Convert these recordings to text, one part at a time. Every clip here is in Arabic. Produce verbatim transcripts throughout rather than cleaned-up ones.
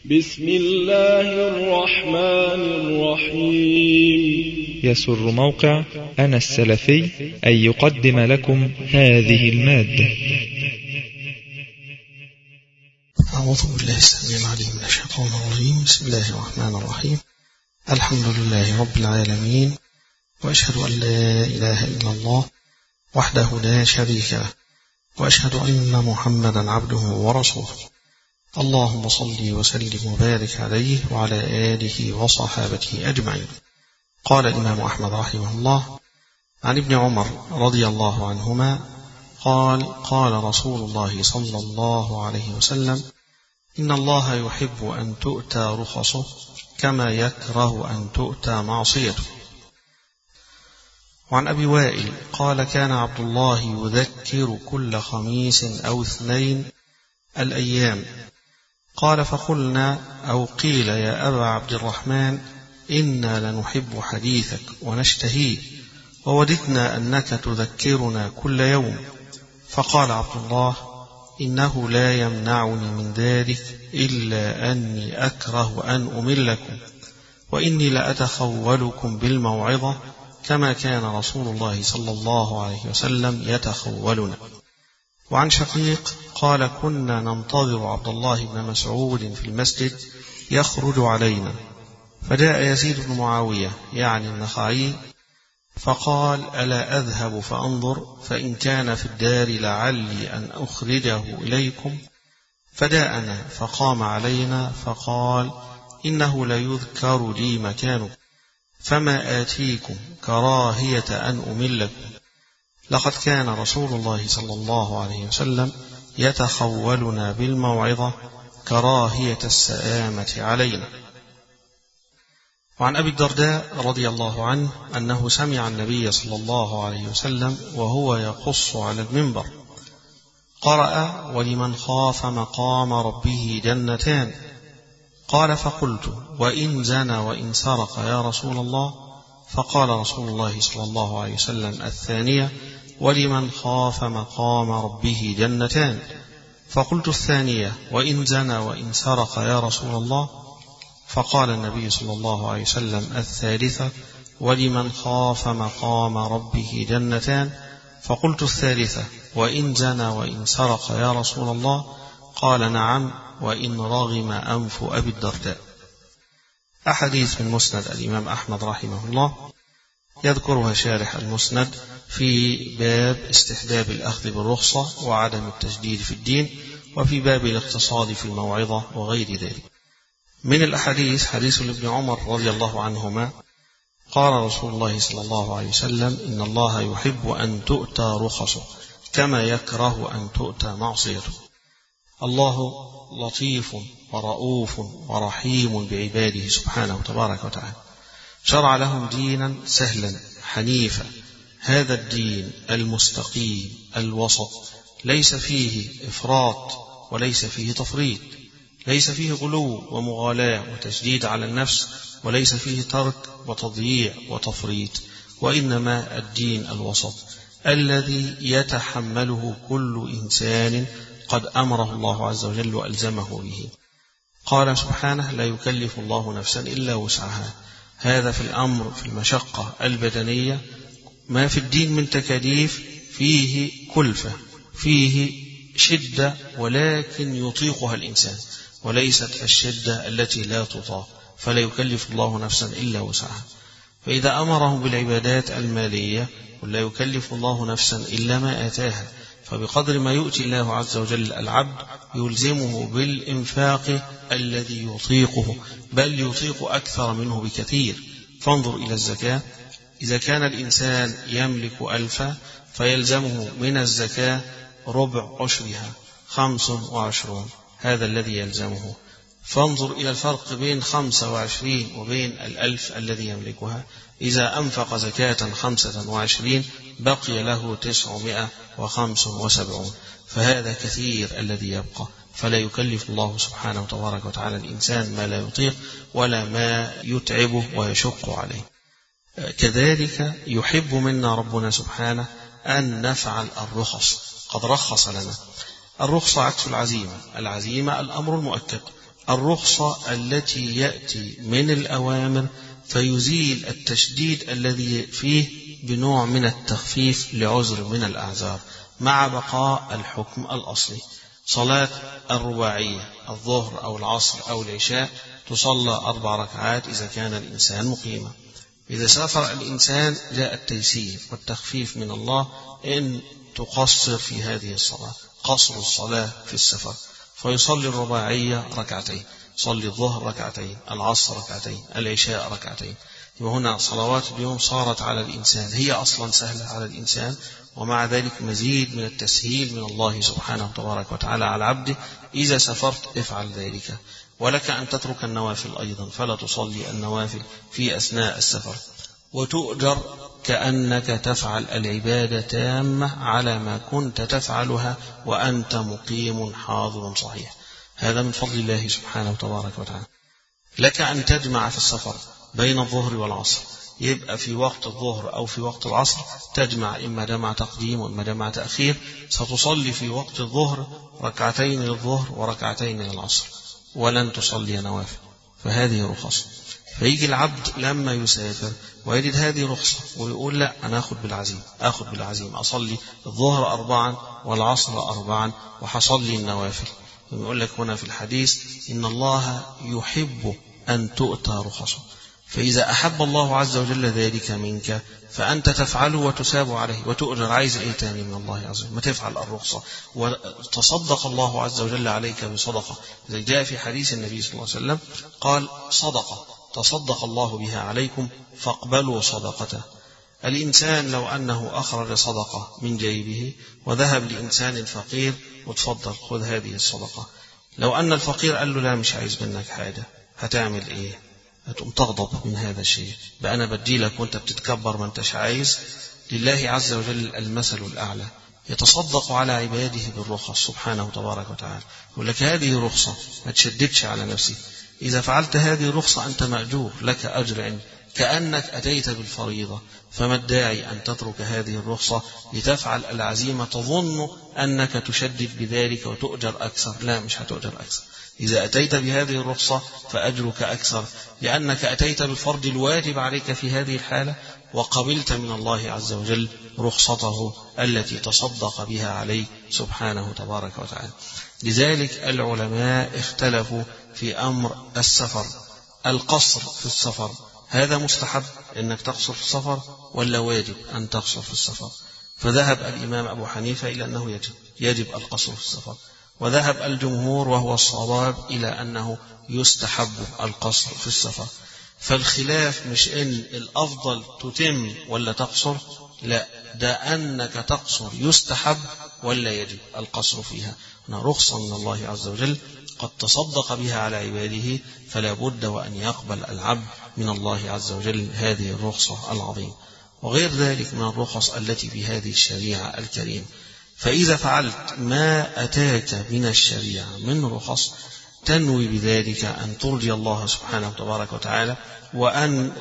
بسم الله الرحمن الرحيم. يسر موقع أنا السلفي أن يقدم لكم هذه المادة. أعوذ بالله السميع العليم من الشيطان الرجيم. بسم الله الرحمن الرحيم. الحمد لله رب العالمين، وأشهد أن لا إله إلا الله وحده لا شريك له، وأشهد أن محمدا عبده ورسوله. اللهم صل وسلم وبارك عليه وعلى آله وصحابته أجمعين. قال الإمام أحمد رحمه الله عن ابن عمر رضي الله عنهما قال: قال رسول الله صلى الله عليه وسلم: إن الله يحب أن تؤتى رخصه كما يكره أن تؤتى معصيته. وعن أبي وائل قال: كان عبد الله يذكر كل خميس أو اثنين الأيام. قال: فقلنا أو قيل: يا أبا عبد الرحمن، إنا لنحب حديثك ونشتهيه، ووددنا أنك تذكرنا كل يوم. فقال عبد الله: إنه لا يمنعني من ذلك إلا أني أكره أن أملكم، وإني لأتخولكم بالموعظة كما كان رسول الله صلى الله عليه وسلم يتخولنا. وعن شقيق قال: كنا ننتظر عبد الله بن مسعود في المسجد يخرج علينا، فجاء يزيد بن معاوية يعني النخعي فقال: ألا أذهب فأنظر فإن كان في الدار لعلي أن أخرجه إليكم؟ فجاءنا فقام علينا فقال: إنه ليذكر لي مكانكم، فما آتيكم كراهية أن أملكم. لقد كان رسول الله صلى الله عليه وسلم يتخولنا بالموعظة كراهية السآمة علينا. وعن أبي الدرداء رضي الله عنه أنه سمع النبي صلى الله عليه وسلم وهو يقص على المنبر قرأ: ولمن خاف مقام ربه جنتان. قال: فقلت: وإن زنى وإن سرق يا رسول الله؟ فقال رسول الله صلى الله عليه وسلم: الثانية: ولمن خاف مقام ربه جنتان. فقلت: الثانية: وإن زنى وإن سرق يا رسول الله؟ فقال النبي صلى الله عليه وسلم: الثالثة: ولمن خاف مقام ربه جنتان. فقلت: الثالثة: وإن زنى وإن سرق يا رسول الله؟ قال: نعم، وإن رغم أنف أبي الدرداء. أحاديث من مسند الإمام أحمد رحمه الله يذكرها شارح المسند في باب استحباب الأخذ بالرخصة وعدم التجديد في الدين، وفي باب الاقتصاد في الموعظة وغير ذلك. من الأحاديث حديث ابن عمر رضي الله عنهما قال رسول الله صلى الله عليه وسلم: إن الله يحب أن تؤتى رخصه كما يكره أن تؤتى معصيته. الله لطيف ورؤوف ورحيم بعباده سبحانه تبارك وتعالى، شرع لهم دينا سهلا حنيفا. هذا الدين المستقيم الوسط ليس فيه إفراط وليس فيه تفريط، ليس فيه غلو ومغالاة وتشديد على النفس، وليس فيه ترك وتضييع وتفريط، وإنما الدين الوسط الذي يتحمله كل إنسان قد أمره الله عز وجل وألزمه به. قال سبحانه: لا يكلف الله نفسا إلا وسعها. هذا في الأمر في المشقة البدنية. ما في الدين من تكاليف فيه كلفة، فيه شدة، ولكن يطيقها الإنسان، وليست الشدة التي لا تطاق، فلا يكلف الله نفسا إلا وسعها. فإذا أمرهم بالعبادات المالية ولا يكلف الله نفسا إلا ما آتاها، فبقدر ما يؤتي الله عز وجل العبد يلزمه بالإنفاق الذي يطيقه، بل يطيق أكثر منه بكثير. فانظر إلى الزكاة، إذا كان الإنسان يملك ألفا فيلزمه من الزكاة ربع عشرها، خمس وعشرون، هذا الذي يلزمه. فانظر إلى الفرق بين خمسة وعشرين وبين الألف الذي يملكها. إذا أنفق زكاة خمسة وعشرين بقي له تسعمائة وخمس وسبعون، فهذا كثير الذي يبقى. فلا يكلف الله سبحانه وتبارك وتعالى الإنسان ما لا يطيق ولا ما يتعبه ويشق عليه. كذلك يحب منا ربنا سبحانه أن نفعل الرخص. قد رخص لنا. الرخصة عكس العزيمة. العزيمة الأمر المؤكد، الرخصة التي يأتي من الأوامر فيزيل التشديد الذي فيه بنوع من التخفيف لعذر من الأعذار مع بقاء الحكم الأصلي. صلاة الرباعية الظهر أو العصر أو العشاء تصلى أربع ركعات إذا كان الإنسان مقيما. إذا سافر الإنسان جاء التيسير والتخفيف من الله إن تقصر في هذه الصلاة، قصر الصلاة في السفر، فيصلي الرباعية ركعتين، صلي الظهر ركعتين، العصر ركعتين، العشاء ركعتين. وهنا صلوات اليوم صارت على الإنسان هي أصلا سهلة على الإنسان، ومع ذلك مزيد من التسهيل من الله سبحانه تبارك وتعالى على عبده. إذا سافرت افعل ذلك. ولك أن تترك النوافل أيضا، فلا تصلي النوافل في أثناء السفر، وتؤجر كأنك تفعل العبادة تامة على ما كنت تفعلها وأنت مقيم حاضر صحيح. هذا من فضل الله سبحانه تبارك وتعالى. لك أن تجمع في السفر بين الظهر والعصر، يبقى في وقت الظهر أو في وقت العصر تجمع، إما جمع تقديم وإما جمع تأخير. ستصلي في وقت الظهر ركعتين للظهر وركعتين للعصر، ولن تصلي نوافل، فهذه رخص. فيجي العبد لما يسافر ويجد هذه رخصة ويقول لا أنا أخذ بالعزيم، أخذ بالعزيم أصلي الظهر أربعا والعصر أربعا وحصلي النوافل. يقول لك هنا في الحديث إن الله يحب أن تؤتى رخصه، فإذا أحب الله عز وجل ذلك منك فأنت تفعله وتساب عليه وتؤجر. عايز إيه تاني من الله عز وجل؟ ما تفعل الرخصة وتصدق الله عز وجل عليك بصدقة. إذا جاء في حديث النبي صلى الله عليه وسلم قال صدقة تصدق الله بها عليكم فاقبلوا صدقته. الإنسان لو أنه أخرج صدقة من جيبه وذهب لإنسان فقير وتفضل خذ هذه الصدقة، لو أن الفقير قال له لا مش عايز منك حاجة، هتعمل إيه؟ هتقوم تغضب من هذا الشيء، بقى أنا بدي لك وأنت بتتكبر ما أنتش عايز. لله عز وجل المثل الأعلى، يتصدق على عباده بالرخص سبحانه تبارك وتعالى. يقول لك هذه رخصة ما تشددش على نفسك، إذا فعلت هذه الرخصة أنت مأجور، لك أجر عندي كأنك أتيت بالفريضة. فما الداعي أن تترك هذه الرخصة لتفعل العزيمة تظن أنك تشدد بذلك وتؤجر أكثر؟ لا، مش هتؤجر أكثر. إذا أتيت بهذه الرخصة فأجرك أكثر، لأنك أتيت بالفرض الواجب عليك في هذه الحالة وقبلت من الله عز وجل رخصته التي تصدق بها عليك سبحانه تبارك وتعالى. لذلك العلماء اختلفوا في أمر السفر. القصر في السفر هذا مستحب أنك تقصر في السفر ولا واجب أن تقصر في السفر؟ فذهب الإمام أبو حنيفة إلى أنه يجب يجب القصر في السفر، وذهب الجمهور وهو الصواب إلى أنه يستحب القصر في السفر. فالخلاف مش إن الأفضل تتم ولا تقصر، لا، ده أنك تقصر يستحب ولا يجب القصر فيها. هنا رخصة من الله عز وجل قد تصدق بها على عباده، فلا بد وأن يقبل العبد من الله عز وجل هذه الرخصة العظيمة. وغير ذلك من الرخص التي في هذه الشريعة الكريمة. فإذا فعلت ما أتاك من الشريعة من رخص تنوي بذلك أن ترضي الله سبحانه وتبارك وتعالى، وأن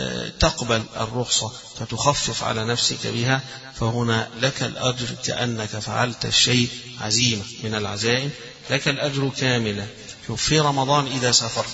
تقبل الرخصة فتخفف على نفسك بها، فهنا لك الأجر كأنك فعلت الشيء عزيمة من العزائم، لك الأجر كاملة. شوف في رمضان إذا سافرت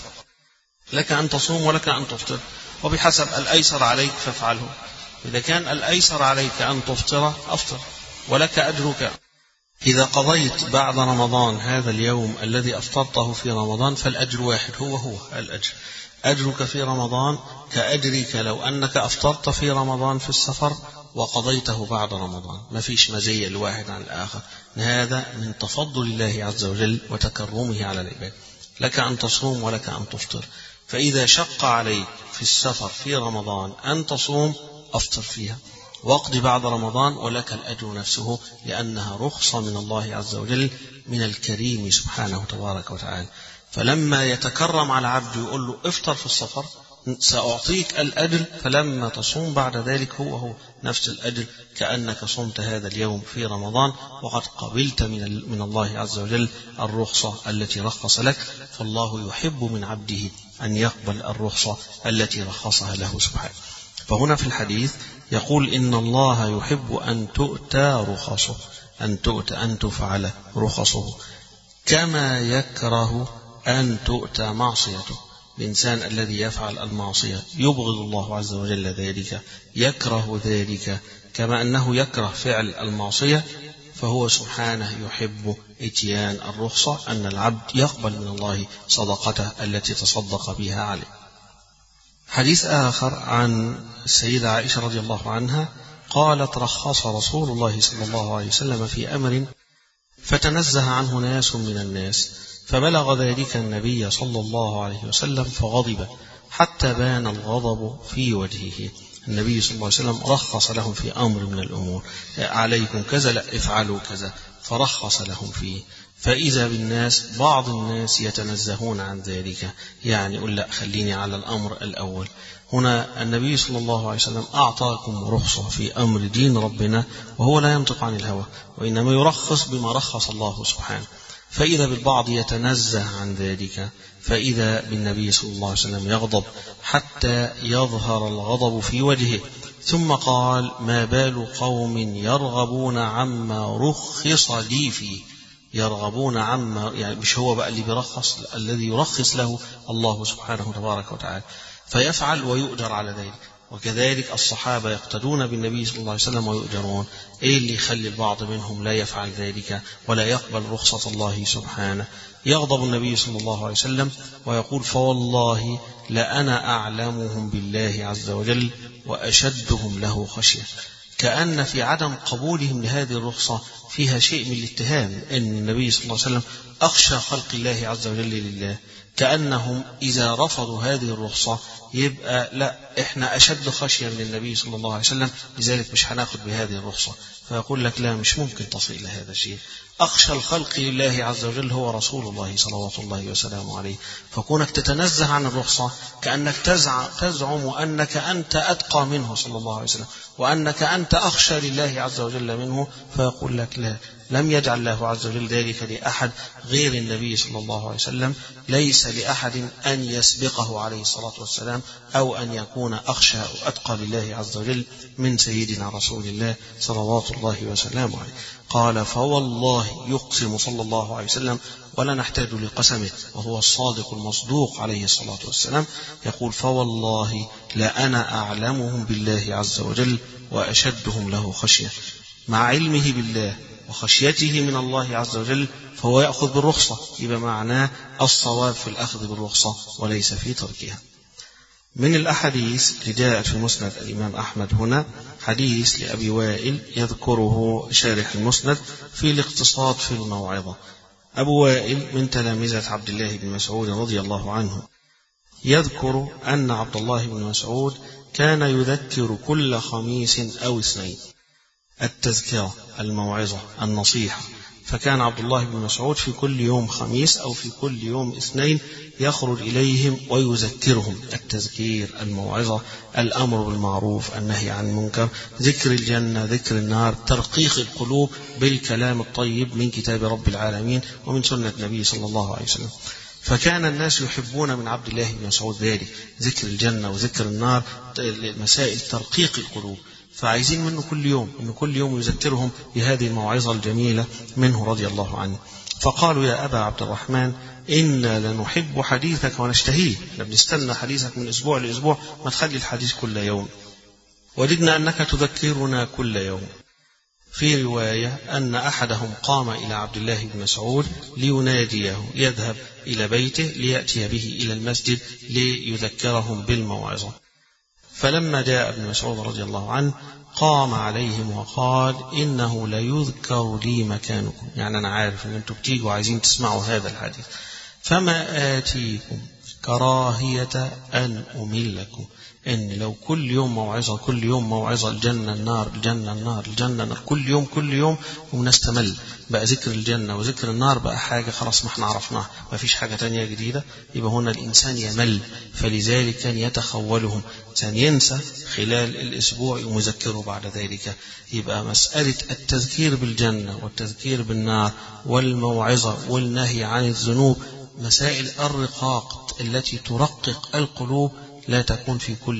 لك أن تصوم ولك أن تفطر، وبحسب الأيسر عليك فافعله. إذا كان الأيسر عليك أن تفطر أفطر ولك أجرك. إذا قضيت بعد رمضان هذا اليوم الذي أفطرته في رمضان فالأجر واحد، هو هو الأجر. أجرك في رمضان كأجرك لو أنك أفطرت في رمضان في السفر وقضيته بعد رمضان، ما فيش مزية الواحد عن الآخر. هذا من تفضل الله عز وجل وتكرمه على العباد. لك أن تصوم ولك أن تفطر. فإذا شق عليك في السفر في رمضان أن تصوم أفطر فيها واقض بعد رمضان، ولك الأجر نفسه، لأنها رخصة من الله عز وجل من الكريم سبحانه تبارك وتعالى. فلما يتكرم على عبد يقول له افطر في السفر سأعطيك الأجر، فلما تصوم بعد ذلك هو هو نفس الأجر كأنك صمت هذا اليوم في رمضان، وقد قبلت من من الله عز وجل الرخصة التي رخص لك. فالله يحب من عبده أن يقبل الرخصة التي رخصها له سبحانه. فهنا في الحديث يقول إن الله يحب أن تؤتى رخصه، أن تؤتى أن تفعل رخصه، كما يكره أن تؤتى معصيته. الإنسان الذي يفعل المعصية يبغض الله عز وجل ذلك، يكره ذلك كما أنه يكره فعل المعصية، فهو سبحانه يحب اتيان الرخصة، أن العبد يقبل من الله صدقته التي تصدق بها عليه. حديث آخر عن السيدة عائشة رضي الله عنها قالت: رخص رسول الله صلى الله عليه وسلم في أمر فتنزه عنه ناس من الناس، فبلغ ذلك النبي صلى الله عليه وسلم فغضب حتى بان الغضب في وجهه. النبي صلى الله عليه وسلم رخص لهم في أمر من الأمور، عليكم كذا، لا افعلوا كذا، فرخص لهم فيه. فإذا بالناس بعض الناس يتنزهون عن ذلك، يعني يقول لا خليني على الأمر الأول. هنا النبي صلى الله عليه وسلم أعطاكم رخصة في أمر دين ربنا، وهو لا ينطق عن الهوى، وإنما يرخص بما رخص الله سبحانه. فإذا بالبعض يتنزه عن ذلك، فإذا بالنبي صلى الله عليه وسلم يغضب حتى يظهر الغضب في وجهه، ثم قال: ما بال قوم يرغبون عما رخص لي فيه. يرغبون عما، يعني مش هو بقى اللي بيرخص، الذي يرخص له الله سبحانه تبارك وتعالى، فيفعل ويؤجر على ذلك. وكذلك الصحابة يقتدون بالنبي صلى الله عليه وسلم ويؤجرون. إيه اللي يخلي البعض منهم لا يفعل ذلك ولا يقبل رخصة الله سبحانه؟ يغضب النبي صلى الله عليه وسلم ويقول: فوالله لأنا أعلمهم بالله عز وجل وأشدهم له خشية. كأن في عدم قبولهم لهذه الرخصة فيها شيء من الاتهام، أن النبي صلى الله عليه وسلم أخشى خلق الله عز وجل لله، كأنهم إذا رفضوا هذه الرخصة يبقى لا، إحنا أشد خشية من النبي صلى الله عليه وسلم، لذلك مش هناخد بهذه الرخصة. فيقول لك لا، مش ممكن تصل إلى هذا الشيء. أخشى الخلق لله عز وجل هو رسول الله صلوات الله وسلامه عليه، فكونك تتنزه عن الرخصة كأنك تزعم أنك أنت أتقى منه صلى الله عليه وسلم، وأنك أنت أخشى لله عز وجل منه. فيقول لك لا، لم يجعل الله عز وجل ذلك لأحد غير النبي صلى الله عليه وسلم. ليس لأحد أن يسبقه عليه الصلاة والسلام أو أن يكون أخشى وأتقى لله عز وجل من سيدنا رسول الله صلوات الله وسلامه عليه. قال: فوالله، يقسم صلى الله عليه وسلم ولا نحتاج لقسمه، وهو الصادق المصدوق عليه الصلاة والسلام، يقول: فوالله لأنا أعلمهم بالله عز وجل وأشدهم له خشية. مع علمه بالله وخشيته من الله عز وجل فهو يأخذ بالرخصة، يبقى معناه الصواب في الأخذ بالرخصة وليس في تركها. من الأحاديث اللي جاءت في مسند الإمام أحمد هنا حديث لأبي وائل يذكره شارح المسند في الاقتصاد في الموعظة. أبو وائل من تلامذة عبد الله بن مسعود رضي الله عنه، يذكر أن عبد الله بن مسعود كان يذكر كل خميس أو اثنين، التذكرة، الموعظة، النصيحة. فكان عبد الله بن مسعود في كل يوم خميس أو في كل يوم اثنين يخرج إليهم ويذكرهم، التذكير، الموعظة، الأمر بالمعروف، النهي عن المنكر، ذكر الجنة، ذكر النار، ترقيق القلوب بالكلام الطيب من كتاب رب العالمين ومن سنة النبي صلى الله عليه وسلم. فكان الناس يحبون من عبد الله بن مسعود ذلك، ذكر الجنة وذكر النار، مسائل ترقيق القلوب. فعايزين منه كل يوم، إنه كل يوم يذكرهم بهذه الموعظة الجميلة منه رضي الله عنه. فقالوا: يا أبا عبد الرحمن، إنا لنحب حديثك ونشتهيه، بنستنى حديثك من أسبوع لأسبوع، ما تخلي الحديث كل يوم، وددنا أنك تذكرنا كل يوم. في رواية أن أحدهم قام إلى عبد الله بن مسعود ليناديه، يذهب إلى بيته ليأتي به إلى المسجد ليذكرهم بالموعظة. فلما جاء ابن مسعود رضي الله عنه قام عليهم وقال: إنه ليذكر لي مكانكم، يعني أنا عارف أن أنتم بتيجوا عايزين تسمعوا هذا الحديث، فما آتيكم كراهية أن أملكم. إن لو كل يوم موعظة، كل يوم موعظة، الجنة النار، الجنة النار، الجنة النار، كل يوم كل يوم، ونستمل بقى ذكر الجنة وذكر النار بقى حاجة خلاص ما احنا عرفناها، ما فيش حاجة تانية جديدة، يبقى هنا الإنسان يمل. فلذلك كان يتخولهم، كان ينسى خلال الأسبوع ومذكره بعد ذلك. يبقى مسألة التذكير بالجنة والتذكير بالنار والموعظة والنهي عن الذنوب، مسائل الرقاق التي ترقق القلوب، لا تكون في كل يوم،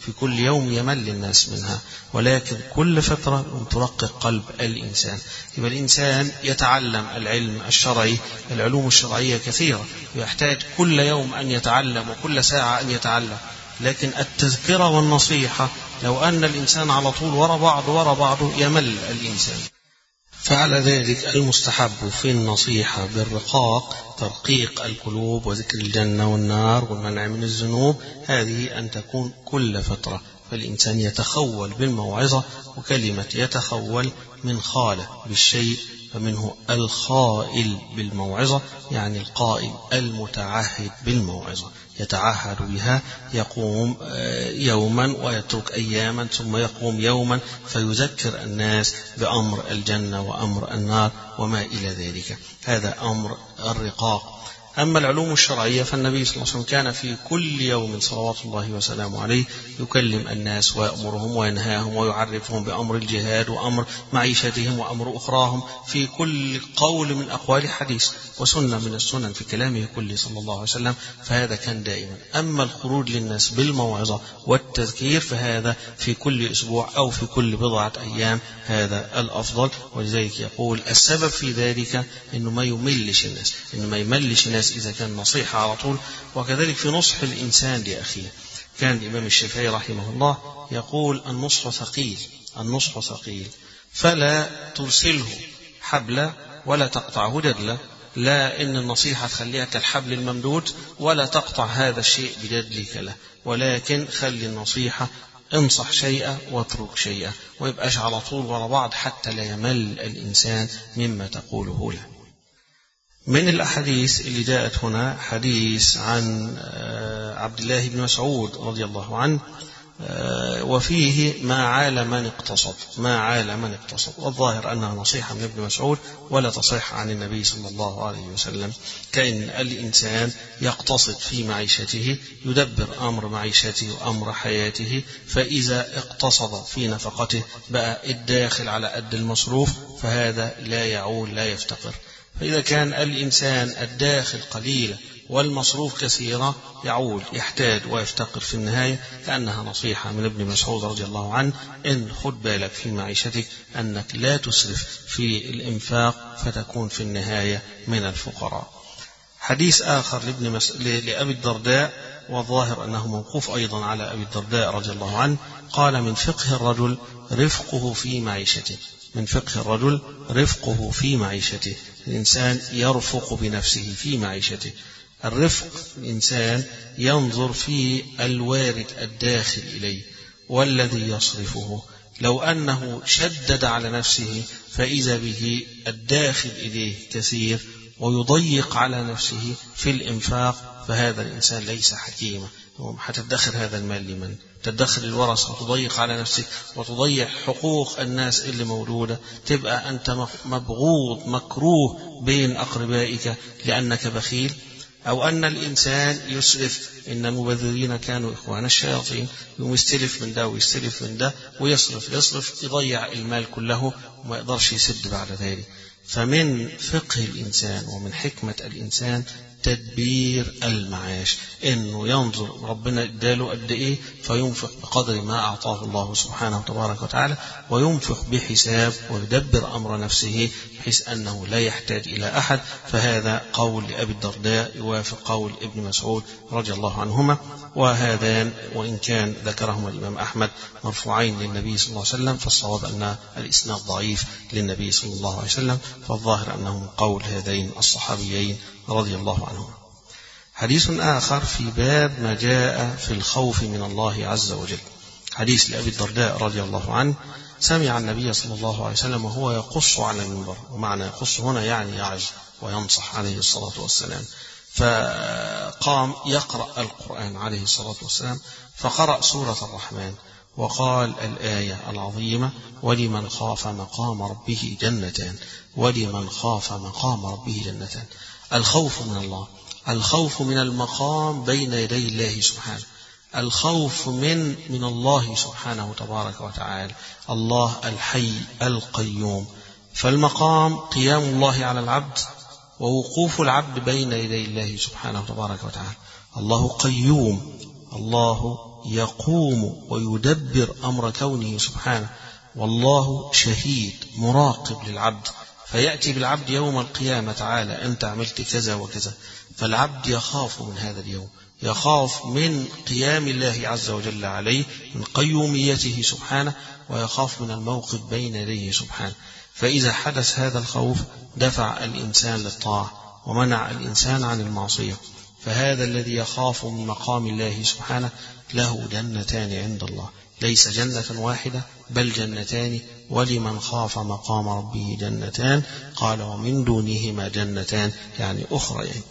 في كل يوم يمل الناس منها، ولكن كل فترة ترقق قلب الإنسان. يبقى الإنسان يتعلم العلم الشرعي، العلوم الشرعية كثيرة، يحتاج كل يوم أن يتعلم وكل ساعة أن يتعلم. لكن التذكرة والنصيحة لو أن الإنسان على طول وراء بعض وراء بعضه يمل الإنسان. فعلى ذلك المستحب في النصيحة بالرقاق ترقيق القلوب وذكر الجنة والنار والمنع من الذنوب، هذه أن تكون كل فترة. فالإنسان يتخول بالموعظة، وكلمة يتخول من خالة بالشيء، فمنه الخائل بالموعظة، يعني القائل المتعهد بالموعظة، يتعهد بها، يقوم يوما ويترك أياما ثم يقوم يوما فيذكر الناس بأمر الجنة وأمر النار وما إلى ذلك. هذا أمر الرقاق. أما العلوم الشرعية فالنبي صلى الله عليه وسلم كان في كل يوم صلوات الله وسلامه عليه يكلم الناس ويأمرهم وينهاهم ويعرفهم بأمر الجهاد وأمر معيشتهم وأمر أخراهم، في كل قول من أقوال حديث وسنة من السنن في كلامه كله صلى الله عليه وسلم، فهذا كان دائما. أما الخروج للناس بالموعظة والتذكير فهذا في كل أسبوع أو في كل بضعة أيام، هذا الأفضل. ولذلك يقول السبب في ذلك إنه ما يملش الناس، إنه ما يملش الناس إذا كان نصيحة على طول. وكذلك في نصح الإنسان لأخيه، كان الإمام الشافعي رحمه الله يقول النصح ثقيل، النصح ثقيل، فلا ترسله حبلا ولا تقطعه جدلا، لا إن النصيحة تخليها كالحبل الممدود ولا تقطع هذا الشيء بجدلك له، ولكن خلي النصيحة انصح شيئا واترك شيئا، ويبقاش على طول ورا بعض حتى لا يمل الإنسان مما تقوله له. من الأحاديث اللي جاءت هنا حديث عن عبد الله بن مسعود رضي الله عنه، وفيه ما عال من اقتصد، ما عال من اقتصد، والظاهر أنها نصيحة من ابن مسعود ولا تصح عن النبي صلى الله عليه وسلم. كأن الإنسان يقتصد في معيشته، يدبر أمر معيشته وأمر حياته، فإذا اقتصد في نفقته بقى الداخل على قد المصروف، فهذا لا يعول لا يفتقر. فإذا كان الإنسان الداخل قليلة والمصروف كثيرة يعول يحتاج ويفتقر في النهاية، كأنها نصيحة من ابن مسعود رضي الله عنه، إن خد بالك في معيشتك أنك لا تسرف في الإنفاق فتكون في النهاية من الفقراء. حديث آخر لابن مس... لأبي الدرداء، والظاهر أنه موقوف أيضا على أبي الدرداء رضي الله عنه، قال من فقه الرجل رفقه في معيشته، من فقه الرجل رفقه في معيشته، الإنسان يرفق بنفسه في معيشته. الرفق الإنسان ينظر في الوارد الداخل إليه والذي يصرفه، لو أنه شدد على نفسه فإذا به الداخل إليه كثير ويضيق على نفسه في الإنفاق، فهذا الإنسان ليس حكيما. هتدخر هذا المال لمن؟ تدخل الورثة وتضيق على نفسك وتضيع حقوق الناس اللي موجودة، تبقى أنت مبغوض مكروه بين أقربائك لأنك بخيل. أو أن الإنسان يسرف، إن المبذرين كانوا إخوان الشياطين، يستلف من ده ويستلف من ده ويصرف يصرف يضيع المال كله وما يقدرش يسد بعد ذلك. فمن فقه الإنسان ومن حكمة الإنسان تدبير المعاش، إنه ينظر ربنا اداله قد إيه فينفق بقدر ما أعطاه الله سبحانه تبارك وتعالى، وينفق بحساب ويدبر أمر نفسه بحيث أنه لا يحتاج إلى أحد. فهذا قول لأبي الدرداء يوافق قول ابن مسعود رضي الله عنهما، وهذان وإن كان ذكرهما الإمام أحمد مرفوعين للنبي صلى الله عليه وسلم، فالصواب أن الإسناد ضعيف للنبي صلى الله عليه وسلم، فالظاهر أنه من قول هذين الصحابيين رضي الله عنهم. حديث آخر في باب ما جاء في الخوف من الله عز وجل، حديث لأبي الدرداء رضي الله عنه، سمع النبي صلى الله عليه وسلم وهو يقص على المنبر، ومعنى يقص هنا يعني يعظ وينصح عليه الصلاة والسلام، فقام يقرأ القرآن عليه الصلاة والسلام، فقرأ سورة الرحمن وقال الآية العظيمة: ولمن خاف مقام ربه جنتان، ولمن خاف مقام ربه جنتان. الخوف من الله، الخوف من المقام بين يدي الله سبحانه، الخوف من من الله سبحانه تبارك وتعالى، الله الحي القيوم. فالمقام قيام الله على العبد ووقوف العبد بين يدي الله سبحانه تبارك وتعالى. الله قيوم، الله يقوم ويدبر أمر كونه سبحانه، والله شهيد مراقب للعبد، فيأتي بالعبد يوم القيامة تعالى أنت عملت كذا وكذا، فالعبد يخاف من هذا اليوم، يخاف من قيام الله عز وجل عليه، من قيوميته سبحانه، ويخاف من الموقف بين يديه سبحانه. فإذا حدث هذا الخوف دفع الإنسان للطاعة ومنع الإنسان عن المعصية. فهذا الذي يخاف من مقام الله سبحانه له جنتان عند الله، ليس جنة واحدة بل جنتان، ولمن خاف مقام ربه جنتان، قال ومن دونهما جنتان، يعني أخرى يعني.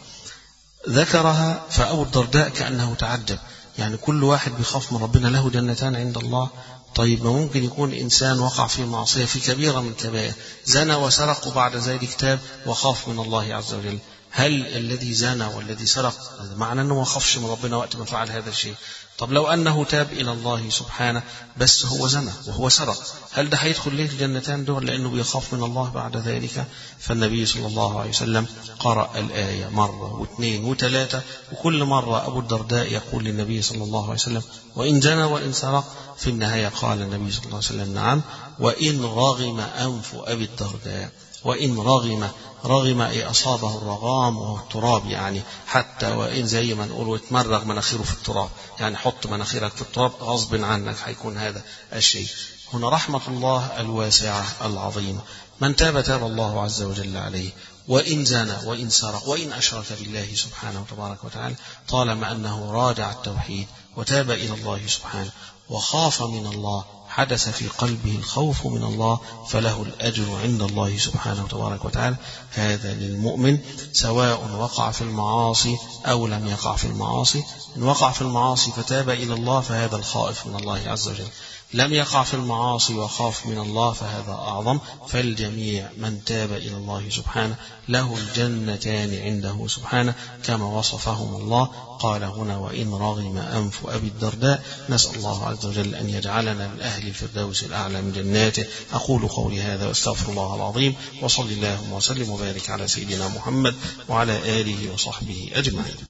ذكرها فأبو الدرداء كأنه تعجب، يعني كل واحد بيخاف من ربنا له جنتان عند الله. طيب ما ممكن يكون إنسان وقع في معصية في كبيرة من كبائر، زنى وسرق وبعد ذلك تاب وخاف من الله عز وجل، هل الذي زنى والذي سرق معنى أنه ما خافش من ربنا وقت ما فعل هذا الشيء؟ طب لو أنه تاب إلى الله سبحانه بس هو زنى وهو سرق، هل ده هيدخل ليه الجنتان دول لأنه بيخاف من الله بعد ذلك؟ فالنبي صلى الله عليه وسلم قرأ الآية مرة واثنين وثلاثة، وكل مرة أبو الدرداء يقول للنبي صلى الله عليه وسلم وإن زنى وإن سرق، في النهاية قال النبي صلى الله عليه وسلم نعم وإن رغم أنف أبي الدرداء، وإن رغم رغم أي أصابه الرغام وهو التراب، يعني حتى وإن زي ما نقول وتمرغ مناخيره في التراب، يعني حط مناخيرك في التراب غصب عنك هيكون هذا الشيء. هنا رحمة الله الواسعة العظيمة، من تاب تاب الله عز وجل عليه، وإن زنى وإن سرق وإن أشرك بالله سبحانه وتبارك وتعالى، طالما أنه راجع التوحيد وتاب إلى الله سبحانه وخاف من الله، حدث في قلبه الخوف من الله، فله الأجر عند الله سبحانه وتبارك وتعالى. هذا للمؤمن سواء وقع في المعاصي أو لم يقع في المعاصي. إن وقع في المعاصي فتاب إلى الله فهذا الخائف من الله عز وجل، لم يقع في المعاصي وخاف من الله فهذا أعظم. فالجميع من تاب إلى الله سبحانه له الجنتان عنده سبحانه كما وصفهم الله. قال هنا وإن رغم أنف أبي الدرداء. نسأل الله عز وجل أن يجعلنا من أهل الفردوس الأعلى من جناته. أقول قولي هذا واستغفر الله العظيم، وصلى اللهم وسلم وبارك على سيدنا محمد وعلى آله وصحبه أجمعين.